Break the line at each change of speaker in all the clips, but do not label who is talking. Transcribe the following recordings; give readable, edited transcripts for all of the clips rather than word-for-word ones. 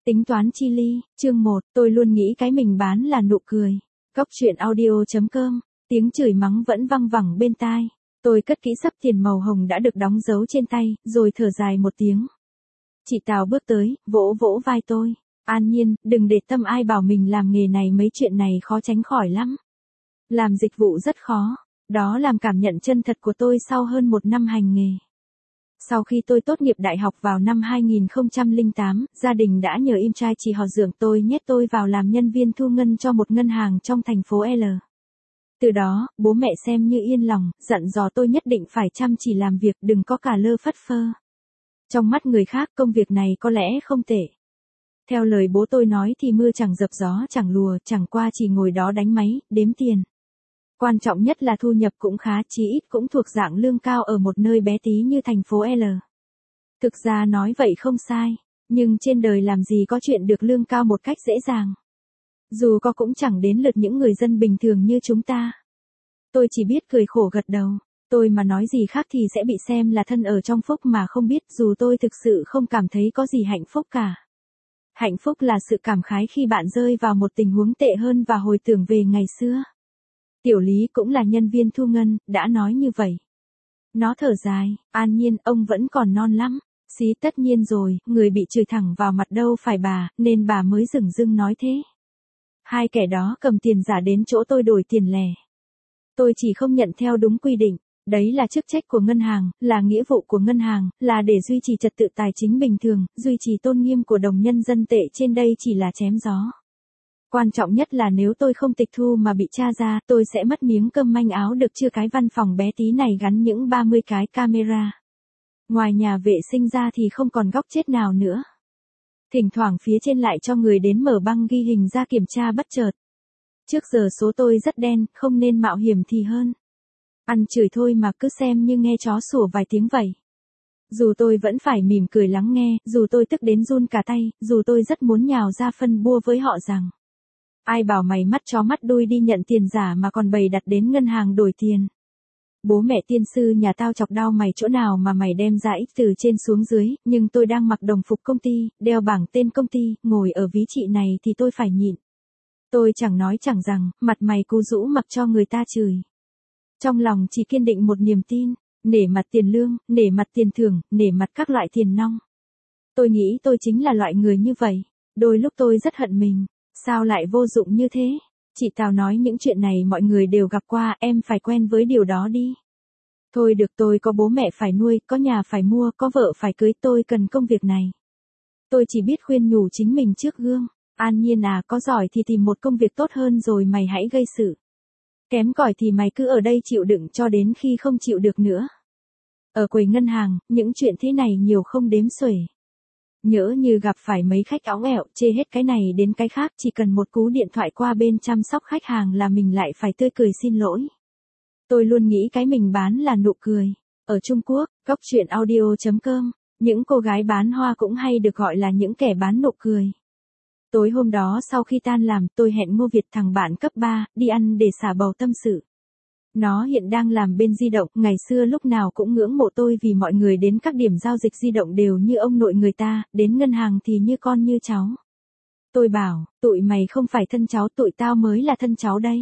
Tính toán chi ly, chương 1, tôi luôn nghĩ cái mình bán là nụ cười. Góc chuyện audio.com, tiếng chửi mắng vẫn văng vẳng bên tai. Tôi cất kỹ sấp tiền màu hồng đã được đóng dấu trên tay, rồi thở dài một tiếng. Chị Tào bước tới, vỗ vỗ vai tôi. An Nhiên, đừng để tâm ai bảo mình làm nghề này, mấy chuyện này khó tránh khỏi lắm. Làm dịch vụ rất khó. Đó là cảm nhận chân thật của tôi sau hơn một năm hành nghề. Sau khi tôi tốt nghiệp đại học vào năm 2008, gia đình đã nhờ em trai chị họ Dượng tôi nhét tôi vào làm nhân viên thu ngân cho một ngân hàng trong thành phố L. Từ đó, bố mẹ xem như yên lòng, dặn dò tôi nhất định phải chăm chỉ làm việc, đừng có cả lơ phất phơ. Trong mắt người khác công việc này có lẽ không tệ. Theo lời bố tôi nói thì mưa chẳng dập gió chẳng lùa, chẳng qua chỉ ngồi đó đánh máy, đếm tiền. Quan trọng nhất là thu nhập cũng khá, chí ít cũng thuộc dạng lương cao ở một nơi bé tí như thành phố L. Thực ra nói vậy không sai, nhưng trên đời làm gì có chuyện được lương cao một cách dễ dàng. Dù có cũng chẳng đến lượt những người dân bình thường như chúng ta. Tôi chỉ biết cười khổ gật đầu, tôi mà nói gì khác thì sẽ bị xem là thân ở trong phúc mà không biết, dù tôi thực sự không cảm thấy có gì hạnh phúc cả. Hạnh phúc là sự cảm khái khi bạn rơi vào một tình huống tệ hơn và hồi tưởng về ngày xưa. Tiểu Lý cũng là nhân viên thu ngân, đã nói như vậy. Nó thở dài, An Nhiên, ông vẫn còn non lắm. Xí tất nhiên rồi, người bị chửi thẳng vào mặt đâu phải bà, nên bà mới dửng dưng nói thế. Hai kẻ đó cầm tiền giả đến chỗ tôi đổi tiền lẻ. Tôi chỉ không nhận theo đúng quy định. Đấy là chức trách của ngân hàng, là nghĩa vụ của ngân hàng, là để duy trì trật tự tài chính bình thường, duy trì tôn nghiêm của đồng nhân dân tệ, trên đây chỉ là chém gió. Quan trọng nhất là nếu tôi không tịch thu mà bị tra ra, tôi sẽ mất miếng cơm manh áo được chưa. Cái văn phòng bé tí này gắn những 30 cái camera. Ngoài nhà vệ sinh ra thì không còn góc chết nào nữa. Thỉnh thoảng phía trên lại cho người đến mở băng ghi hình ra kiểm tra bất chợt. Trước giờ số tôi rất đen, không nên mạo hiểm thì hơn. Ăn chửi thôi mà cứ xem như nghe chó sủa vài tiếng vậy. Dù tôi vẫn phải mỉm cười lắng nghe, dù tôi tức đến run cả tay, dù tôi rất muốn nhào ra phân bua với họ rằng. Ai bảo mày mắt chó mắt đuôi đi nhận tiền giả mà còn bày đặt đến ngân hàng đổi tiền. Bố mẹ tiên sư nhà tao chọc đau mày chỗ nào mà mày đem ra ích từ trên xuống dưới, nhưng tôi đang mặc đồng phục công ty, đeo bảng tên công ty, ngồi ở ví trị này thì tôi phải nhịn. Tôi chẳng nói chẳng rằng, mặt mày cú rũ mặc cho người ta chửi. Trong lòng chỉ kiên định một niềm tin, nể mặt tiền lương, nể mặt tiền thưởng, nể mặt các loại tiền nong. Tôi nghĩ tôi chính là loại người như vậy. Đôi lúc tôi rất hận mình. Sao lại vô dụng như thế? Chị Tào nói những chuyện này mọi người đều gặp qua, em phải quen với điều đó đi. Thôi được, tôi có bố mẹ phải nuôi, có nhà phải mua, có vợ phải cưới, tôi cần công việc này. Tôi chỉ biết khuyên nhủ chính mình trước gương. An Nhiên à, có giỏi thì tìm một công việc tốt hơn rồi mày hãy gây sự. Kém cỏi thì mày cứ ở đây chịu đựng cho đến khi không chịu được nữa. Ở quầy ngân hàng, những chuyện thế này nhiều không đếm xuể. Nhỡ như gặp phải mấy khách óng ẹo, chê hết cái này đến cái khác, chỉ cần một cú điện thoại qua bên chăm sóc khách hàng là mình lại phải tươi cười xin lỗi. Tôi luôn nghĩ cái mình bán là nụ cười. Ở Trung Quốc, góc chuyện audio.com, những cô gái bán hoa cũng hay được gọi là những kẻ bán nụ cười. Tối hôm đó sau khi tan làm, tôi hẹn Ngô Việt, thằng bạn cấp 3, đi ăn để xả bầu tâm sự. Nó hiện đang làm bên di động, ngày xưa lúc nào cũng ngưỡng mộ tôi vì mọi người đến các điểm giao dịch di động đều như ông nội người ta, đến ngân hàng thì như con như cháu. Tôi bảo, tụi mày không phải thân cháu, tụi tao mới là thân cháu đây.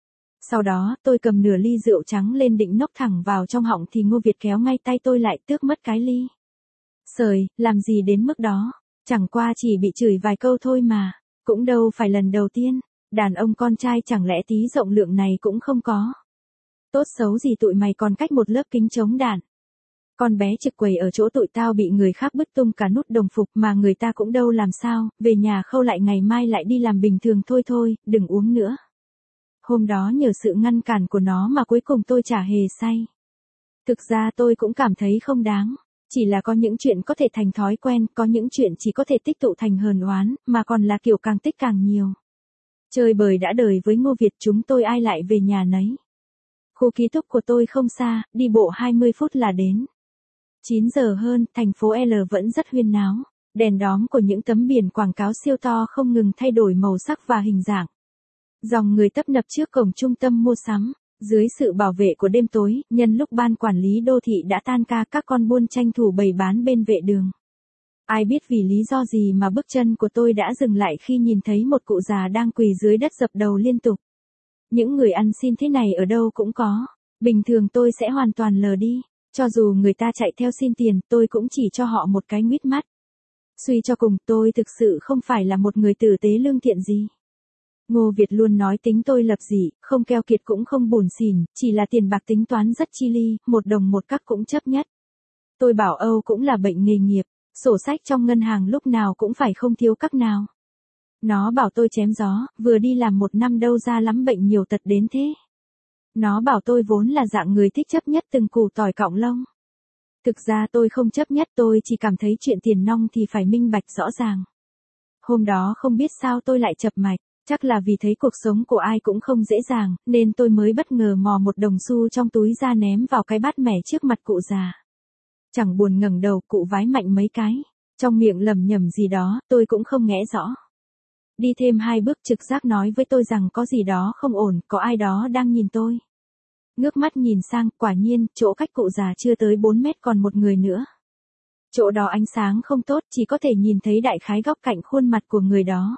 Sau đó, tôi cầm nửa ly rượu trắng lên định nốc thẳng vào trong họng thì Ngô Việt kéo ngay tay tôi lại, tước mất cái ly. Sời, làm gì đến mức đó, chẳng qua chỉ bị chửi vài câu thôi mà, cũng đâu phải lần đầu tiên, đàn ông con trai chẳng lẽ tí rộng lượng này cũng không có. Tốt xấu gì tụi mày còn cách một lớp kính chống đạn. Con bé trực quầy ở chỗ tụi tao bị người khác bứt tung cả nút đồng phục mà người ta cũng đâu làm sao, về nhà khâu lại ngày mai lại đi làm bình thường thôi, đừng uống nữa. Hôm đó nhờ sự ngăn cản của nó mà cuối cùng tôi chả hề say. Thực ra tôi cũng cảm thấy không đáng, chỉ là có những chuyện có thể thành thói quen, có những chuyện chỉ có thể tích tụ thành hờn oán, mà còn là kiểu càng tích càng nhiều. Chơi bời đã đời với Ngô Việt, chúng tôi ai lại về nhà nấy. Khu ký túc của tôi không xa, đi bộ 20 phút là đến. 9 giờ hơn, thành phố L vẫn rất huyên náo. Đèn đóm của những tấm biển quảng cáo siêu to không ngừng thay đổi màu sắc và hình dạng. Dòng người tấp nập trước cổng trung tâm mua sắm. Dưới sự bảo vệ của đêm tối, nhân lúc ban quản lý đô thị đã tan ca, các con buôn tranh thủ bày bán bên vệ đường. Ai biết vì lý do gì mà bước chân của tôi đã dừng lại khi nhìn thấy một cụ già đang quỳ dưới đất dập đầu liên tục. Những người ăn xin thế này ở đâu cũng có. Bình thường tôi sẽ hoàn toàn lờ đi. Cho dù người ta chạy theo xin tiền, tôi cũng chỉ cho họ một cái nguýt mắt. Suy cho cùng, tôi thực sự không phải là một người tử tế lương thiện gì. Ngô Việt luôn nói tính tôi lập dị, không keo kiệt cũng không buồn xỉn, chỉ là tiền bạc tính toán rất chi ly, 1 đồng 1 cắc cũng chấp nhất. Tôi bảo Âu cũng là bệnh nghề nghiệp, sổ sách trong ngân hàng lúc nào cũng phải không thiếu cắc nào. Nó bảo tôi chém gió, vừa đi làm 1 năm đâu ra lắm bệnh nhiều tật đến thế. Nó bảo tôi vốn là dạng người thích chấp nhất từng củ tỏi cọng lông. Thực ra tôi không chấp nhất, tôi chỉ cảm thấy chuyện tiền nong thì phải minh bạch rõ ràng. Hôm đó không biết sao tôi lại chập mạch, chắc là vì thấy cuộc sống của ai cũng không dễ dàng, nên tôi mới bất ngờ mò 1 đồng xu trong túi ra ném vào cái bát mẻ trước mặt cụ già. Chẳng buồn ngẩng đầu, cụ vái mạnh mấy cái, trong miệng lẩm nhẩm gì đó, tôi cũng không nghe rõ. Đi thêm 2 bước trực giác nói với tôi rằng có gì đó không ổn, có ai đó đang nhìn tôi. Ngước mắt nhìn sang, quả nhiên, chỗ cách cụ già chưa tới 4 mét còn một người nữa. Chỗ đó ánh sáng không tốt, chỉ có thể nhìn thấy đại khái góc cạnh khuôn mặt của người đó.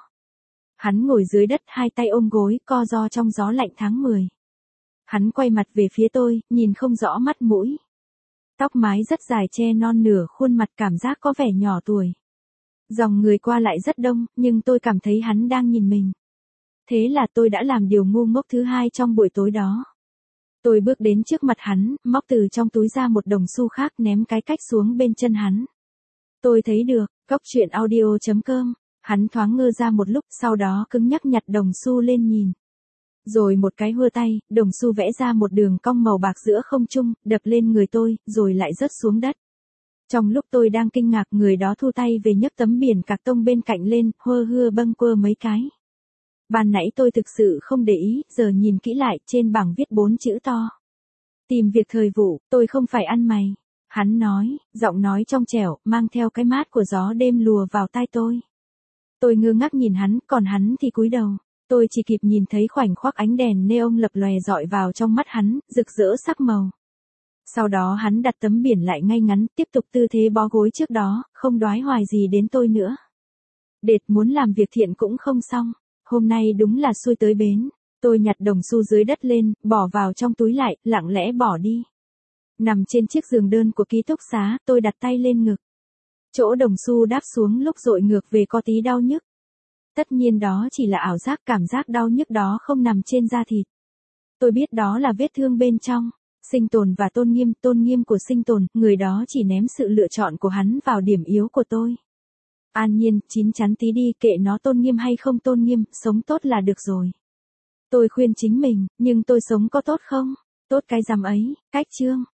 Hắn ngồi dưới đất, 2 tay ôm gối, co ro trong gió lạnh tháng 10. Hắn quay mặt về phía tôi, nhìn không rõ mắt mũi. Tóc mái rất dài che non nửa khuôn mặt, cảm giác có vẻ nhỏ tuổi. Dòng người qua lại rất đông, nhưng tôi cảm thấy hắn đang nhìn mình. Thế là tôi đã làm điều ngu ngốc thứ 2 trong buổi tối đó. Tôi bước đến trước mặt hắn, móc từ trong túi ra 1 đồng xu khác, ném cái cách xuống bên chân hắn. Tôi thấy được, Cóc truyện audio.com. Hắn thoáng ngơ ra một lúc, sau đó cứng nhắc nhặt đồng xu lên nhìn. Rồi một cái hưa tay, đồng xu vẽ ra một đường cong màu bạc giữa không trung, đập lên người tôi, rồi lại rớt xuống đất. Trong lúc tôi đang kinh ngạc, người đó thu tay về nhấc tấm biển cạc tông bên cạnh lên, hơ hưa bâng quơ mấy cái. Ban nãy tôi thực sự không để ý, giờ nhìn kỹ lại, trên bảng viết 4 chữ to. Tìm việc thời vụ, tôi không phải ăn mày. Hắn nói, giọng nói trong trẻo, mang theo cái mát của gió đêm lùa vào tai tôi. Tôi ngơ ngác nhìn hắn, còn hắn thì cúi đầu. Tôi chỉ kịp nhìn thấy khoảnh khắc ánh đèn neon lập lòe dọi vào trong mắt hắn, rực rỡ sắc màu. Sau đó hắn đặt tấm biển lại ngay ngắn, tiếp tục tư thế bó gối trước đó, không đoái hoài gì đến tôi nữa. Đệt muốn làm việc thiện cũng không xong. Hôm nay đúng là xui tới bến. Tôi nhặt đồng xu dưới đất lên, bỏ vào trong túi lại, lặng lẽ bỏ đi. Nằm trên chiếc giường đơn của ký túc xá, tôi đặt tay lên ngực. Chỗ đồng xu đáp xuống lúc dội ngược về có tí đau nhức. Tất nhiên đó chỉ là ảo giác, cảm giác đau nhức đó không nằm trên da thịt. Tôi biết đó là vết thương bên trong. Sinh tồn và tôn nghiêm của sinh tồn, người đó chỉ ném sự lựa chọn của hắn vào điểm yếu của tôi. An nhiên, chín chắn tí đi, kệ nó tôn nghiêm hay không tôn nghiêm, sống tốt là được rồi. Tôi khuyên chính mình, nhưng tôi sống có tốt không? Tốt cái rằm ấy, cách chương.